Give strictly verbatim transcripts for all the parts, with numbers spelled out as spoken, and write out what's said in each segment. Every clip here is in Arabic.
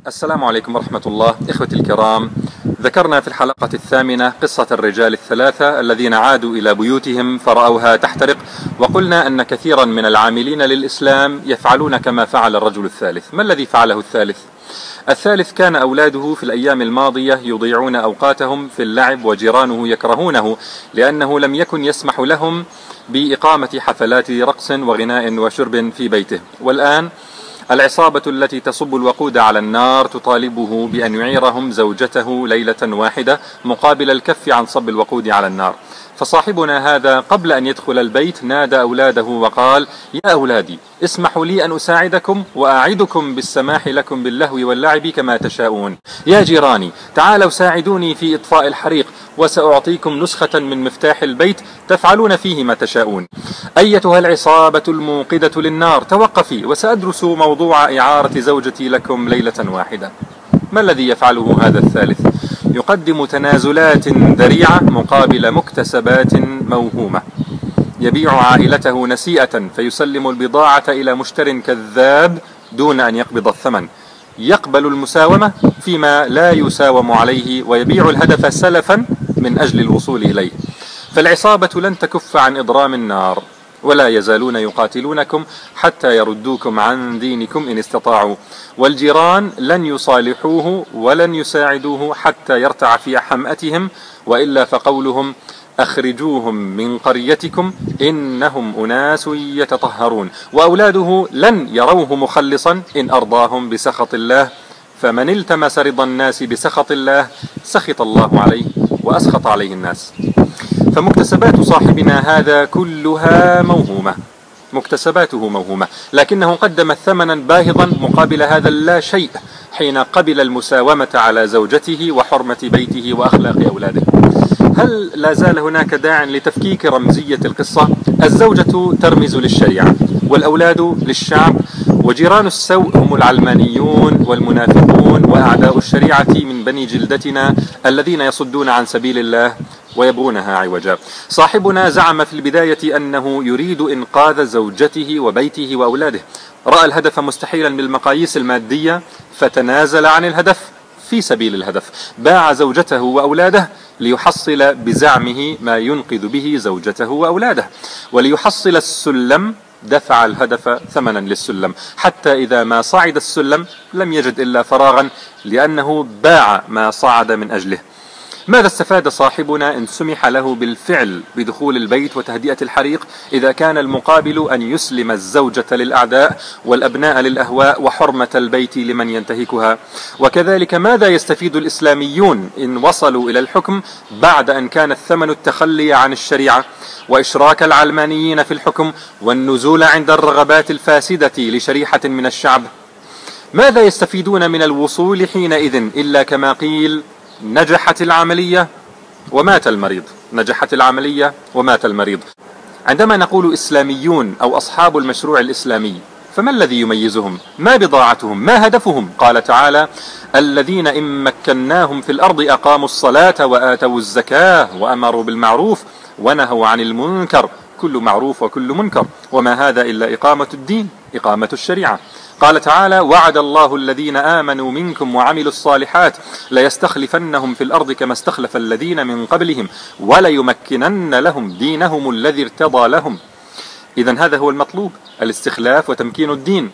السلام عليكم ورحمة الله. إخوتي الكرام، ذكرنا في الحلقة الثامنة قصة الرجال الثلاثة الذين عادوا إلى بيوتهم فرأوها تحترق، وقلنا أن كثيرا من العاملين للإسلام يفعلون كما فعل الرجل الثالث. ما الذي فعله الثالث؟ الثالث كان أولاده في الأيام الماضية يضيعون أوقاتهم في اللعب، وجيرانه يكرهونه لأنه لم يكن يسمح لهم بإقامة حفلات رقص وغناء وشرب في بيته. والآن العصابة التي تصب الوقود على النار تطالبه بأن يعيرهم زوجته ليلة واحدة مقابل الكف عن صب الوقود على النار. فصاحبنا هذا قبل أن يدخل البيت نادى أولاده وقال: يا أولادي، اسمحوا لي أن أساعدكم وأعدكم بالسماح لكم باللهو واللعب كما تشاءون. يا جيراني، تعالوا ساعدوني في إطفاء الحريق وسأعطيكم نسخة من مفتاح البيت تفعلون فيه ما تشاءون. أيتها العصابة الموقدة للنار، توقفي وسأدرس موضوع إعارة زوجتي لكم ليلة واحدة. ما الذي يفعله هذا الثالث؟ يقدم تنازلات ذريعة مقابل مكتسبات موهومة. يبيع عائلته نسيئة فيسلم البضاعة إلى مشتر كذاب دون أن يقبض الثمن. يقبل المساومة فيما لا يساوم عليه، ويبيع الهدف سلفا من أجل الوصول إليه. فالعصابة لن تكف عن إضرام النار، ولا يزالون يقاتلونكم حتى يردوكم عن دينكم إن استطاعوا. والجيران لن يصالحوه ولن يساعدوه حتى يرتع في حمأتهم، وإلا فقولهم: أخرجوهم من قريتكم إنهم أناس يتطهرون. وأولاده لن يروه مخلصا إن أرضاهم بسخط الله، فمن التمس رضا الناس بسخط الله سخط الله عليه وأسخط عليه الناس. فمكتسبات صاحبنا هذا كلها موهومة، مكتسباته موهومة، لكنه قدم ثمنا باهظا مقابل هذا اللا شيء حين قبل المساومة على زوجته وحرمة بيته وأخلاق أولاده. هل لا زال هناك داع لتفكيك رمزية القصة؟ الزوجة ترمز للشريعة، والأولاد للشعب، وجيران السوء هم العلمانيون والمنافقون وأعداء الشريعة من بني جلدتنا الذين يصدون عن سبيل الله ويبغونها عوجا. صاحبنا زعم في البداية أنه يريد إنقاذ زوجته وبيته وأولاده، رأى الهدف مستحيلا بالمقاييس المادية فتنازل عن الهدف في سبيل الهدف. باع زوجته وأولاده ليحصل بزعمه ما ينقذ به زوجته وأولاده، وليحصل السلم دفع الهدف ثمنا للسلم، حتى إذا ما صعد السلم لم يجد إلا فراغا لأنه باع ما صعد من أجله. ماذا استفاد صاحبنا إن سمح له بالفعل بدخول البيت وتهدئة الحريق إذا كان المقابل أن يسلم الزوجة للأعداء والأبناء للأهواء وحرمة البيت لمن ينتهكها؟ وكذلك ماذا يستفيد الإسلاميون إن وصلوا إلى الحكم بعد أن كان الثمن التخلي عن الشريعة وإشراك العلمانيين في الحكم والنزول عند الرغبات الفاسدة لشريحة من الشعب؟ ماذا يستفيدون من الوصول حينئذ إلا كما قيل: نجحت العملية ومات المريض، نجحت العملية ومات المريض. عندما نقول إسلاميون أو أصحاب المشروع الإسلامي، فما الذي يميزهم؟ ما بضاعتهم؟ ما هدفهم؟ قال تعالى: الذين إن مكناهم في الأرض أقاموا الصلاة وآتوا الزكاة وأمروا بالمعروف ونهوا عن المنكر. كل معروف وكل منكر، وما هذا إلا إقامة الدين، إقامة الشريعة. قال تعالى: وعد الله الذين آمنوا منكم وعملوا الصالحات ليستخلفنهم في الأرض كما استخلف الذين من قبلهم وليمكنن لهم دينهم الذي ارتضى لهم. إذن هذا هو المطلوب، الاستخلاف وتمكين الدين.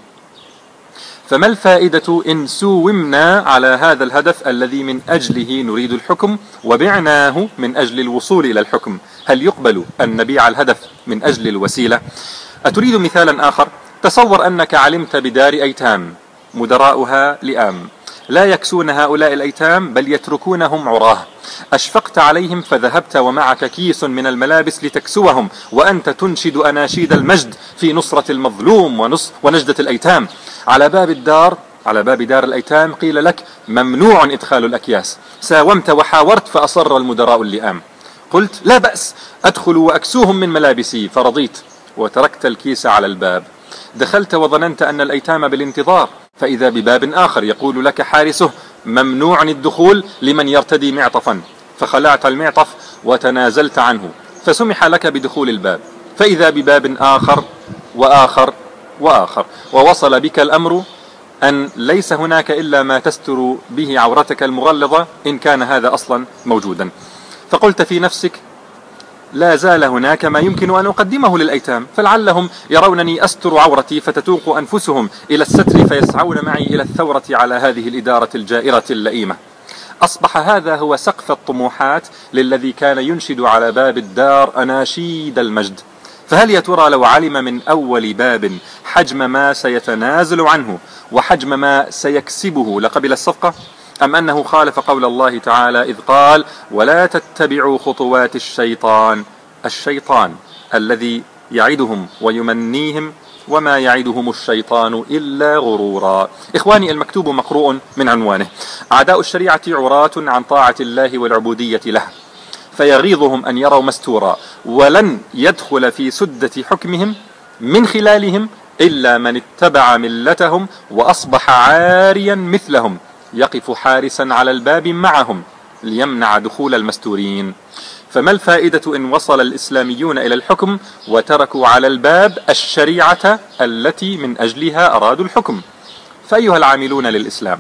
فما الفائدة إن سومنا على هذا الهدف الذي من أجله نريد الحكم وبعناه من أجل الوصول إلى الحكم؟ هل يقبل أن نبيع الهدف من أجل الوسيلة؟ أتريد مثالا آخر؟ تصور أنك علمت بدار أيتام مدراؤها لئام لا يكسون هؤلاء الأيتام بل يتركونهم عراه. أشفقت عليهم فذهبت ومعك كيس من الملابس لتكسوهم، وأنت تنشد أناشيد المجد في نصرة المظلوم ونص ونجدة الأيتام. على باب الدار على باب دار الأيتام قيل لك: ممنوع إدخال الأكياس. ساومت وحاورت فأصر المدراء اللئام. قلت: لا بأس، أدخل وأكسوهم من ملابسي، فرضيت وتركت الكيس على الباب. دخلت وظننت أن الأيتام بالانتظار، فإذا بباب آخر يقول لك حارسه: ممنوع الدخول لمن يرتدي معطفا، فخلعت المعطف وتنازلت عنه فسمح لك بدخول الباب. فإذا بباب آخر وآخر وآخر، ووصل بك الأمر أن ليس هناك إلا ما تستر به عورتك المغلظة إن كان هذا أصلا موجودا. فقلت في نفسك لا زال هناك ما يمكن أن أقدمه للأيتام، فلعلهم يرونني أستر عورتي فتتوق أنفسهم إلى الستر فيسعون معي إلى الثورة على هذه الإدارة الجائرة اللئيمة. أصبح هذا هو سقف الطموحات للذي كان ينشد على باب الدار أناشيد المجد. فهل يا ترى لو علم من أول باب حجم ما سيتنازل عنه وحجم ما سيكسبه لقبل الصفقة، أم أنه خالف قول الله تعالى إذ قال ولا تتبعوا خطوات الشيطان، الشيطان الذي يعدهم ويمنيهم وما يعدهم الشيطان إلا غرورا. إخواني، المكتوب مقروء من عنوانه: أعداء الشريعة عراة عن طاعة الله والعبودية له، فيغيظهم أن يروا مستورا، ولن يدخل في سدة حكمهم من خلالهم إلا من اتبع ملتهم وأصبح عاريا مثلهم، يقف حارسا على الباب معهم ليمنع دخول المستورين. فما الفائدة إن وصل الإسلاميون إلى الحكم وتركوا على الباب الشريعة التي من أجلها أرادوا الحكم؟ فأيها العاملون للإسلام،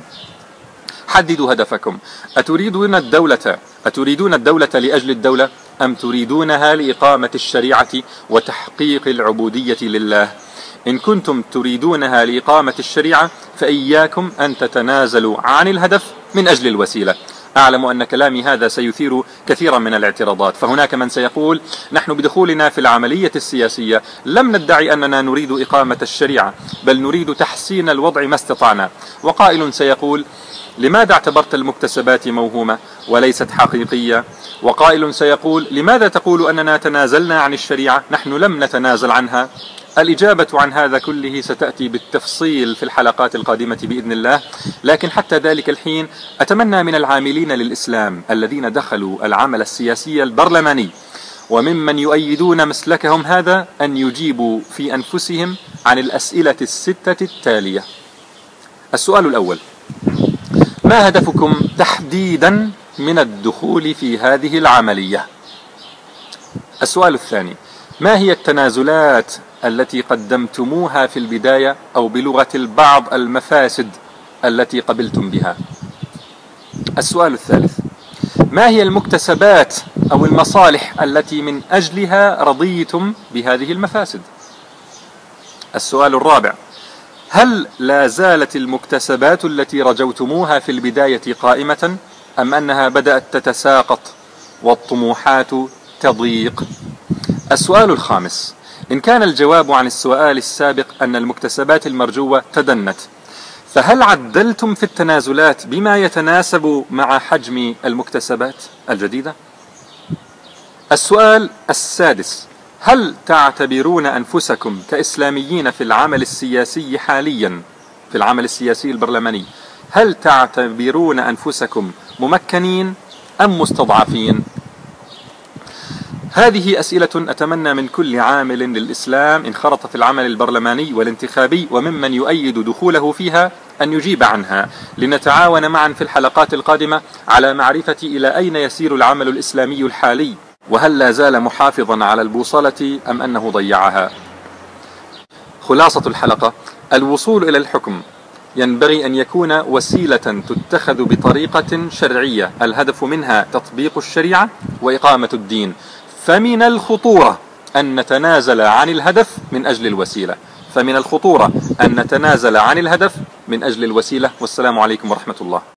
حددوا هدفكم. أتريدون الدولة أتريدون الدولة لأجل الدولة، أم تريدونها لإقامة الشريعة وتحقيق العبودية لله؟ إن كنتم تريدونها لإقامة الشريعة فإياكم أن تتنازلوا عن الهدف من أجل الوسيلة. أعلم أن كلامي هذا سيثير كثيرا من الاعتراضات، فهناك من سيقول نحن بدخولنا في العملية السياسية لم ندعي أننا نريد إقامة الشريعة، بل نريد تحسين الوضع ما استطعنا. وقائل سيقول لماذا اعتبرت المكتسبات موهومة وليست حقيقية؟ وقائل سيقول لماذا تقول أننا تنازلنا عن الشريعة؟ نحن لم نتنازل عنها. الإجابة عن هذا كله ستأتي بالتفصيل في الحلقات القادمة بإذن الله، لكن حتى ذلك الحين أتمنى من العاملين للإسلام الذين دخلوا العمل السياسي البرلماني وممن يؤيدون مسلكهم هذا أن يجيبوا في أنفسهم عن الأسئلة الستة التالية. السؤال الأول: ما هدفكم تحديدا من الدخول في هذه العملية؟ السؤال الثاني: ما هي التنازلات التي قدمتموها في البداية، أو بلغة البعض المفاسد التي قبلتم بها؟ السؤال الثالث: ما هي المكتسبات أو المصالح التي من أجلها رضيتم بهذه المفاسد؟ السؤال الرابع: هل لا زالت المكتسبات التي رجوتموها في البداية قائمة، أم أنها بدأت تتساقط والطموحات تضيق؟ السؤال الخامس: إن كان الجواب عن السؤال السابق أن المكتسبات المرجوة تدنت، فهل عدلتم في التنازلات بما يتناسب مع حجم المكتسبات الجديدة؟ السؤال السادس: هل تعتبرون أنفسكم كإسلاميين في العمل السياسي حاليا، في العمل السياسي البرلماني، هل تعتبرون أنفسكم ممكنين أم مستضعفين؟ هذه أسئلة أتمنى من كل عامل للإسلام انخرط في العمل البرلماني والانتخابي وممن يؤيد دخوله فيها أن يجيب عنها، لنتعاون معا في الحلقات القادمة على معرفة إلى أين يسير العمل الإسلامي الحالي، وهل لا زال محافظا على البوصلة أم أنه ضيعها. خلاصة الحلقة: الوصول إلى الحكم ينبغي أن يكون وسيلة تتخذ بطريقة شرعية، الهدف منها تطبيق الشريعة وإقامة الدين، فمن الخطورة أن نتنازل عن الهدف من أجل الوسيلة، فمن الخطورة أن نتنازل عن الهدف من أجل الوسيلة. والسلام عليكم ورحمة الله.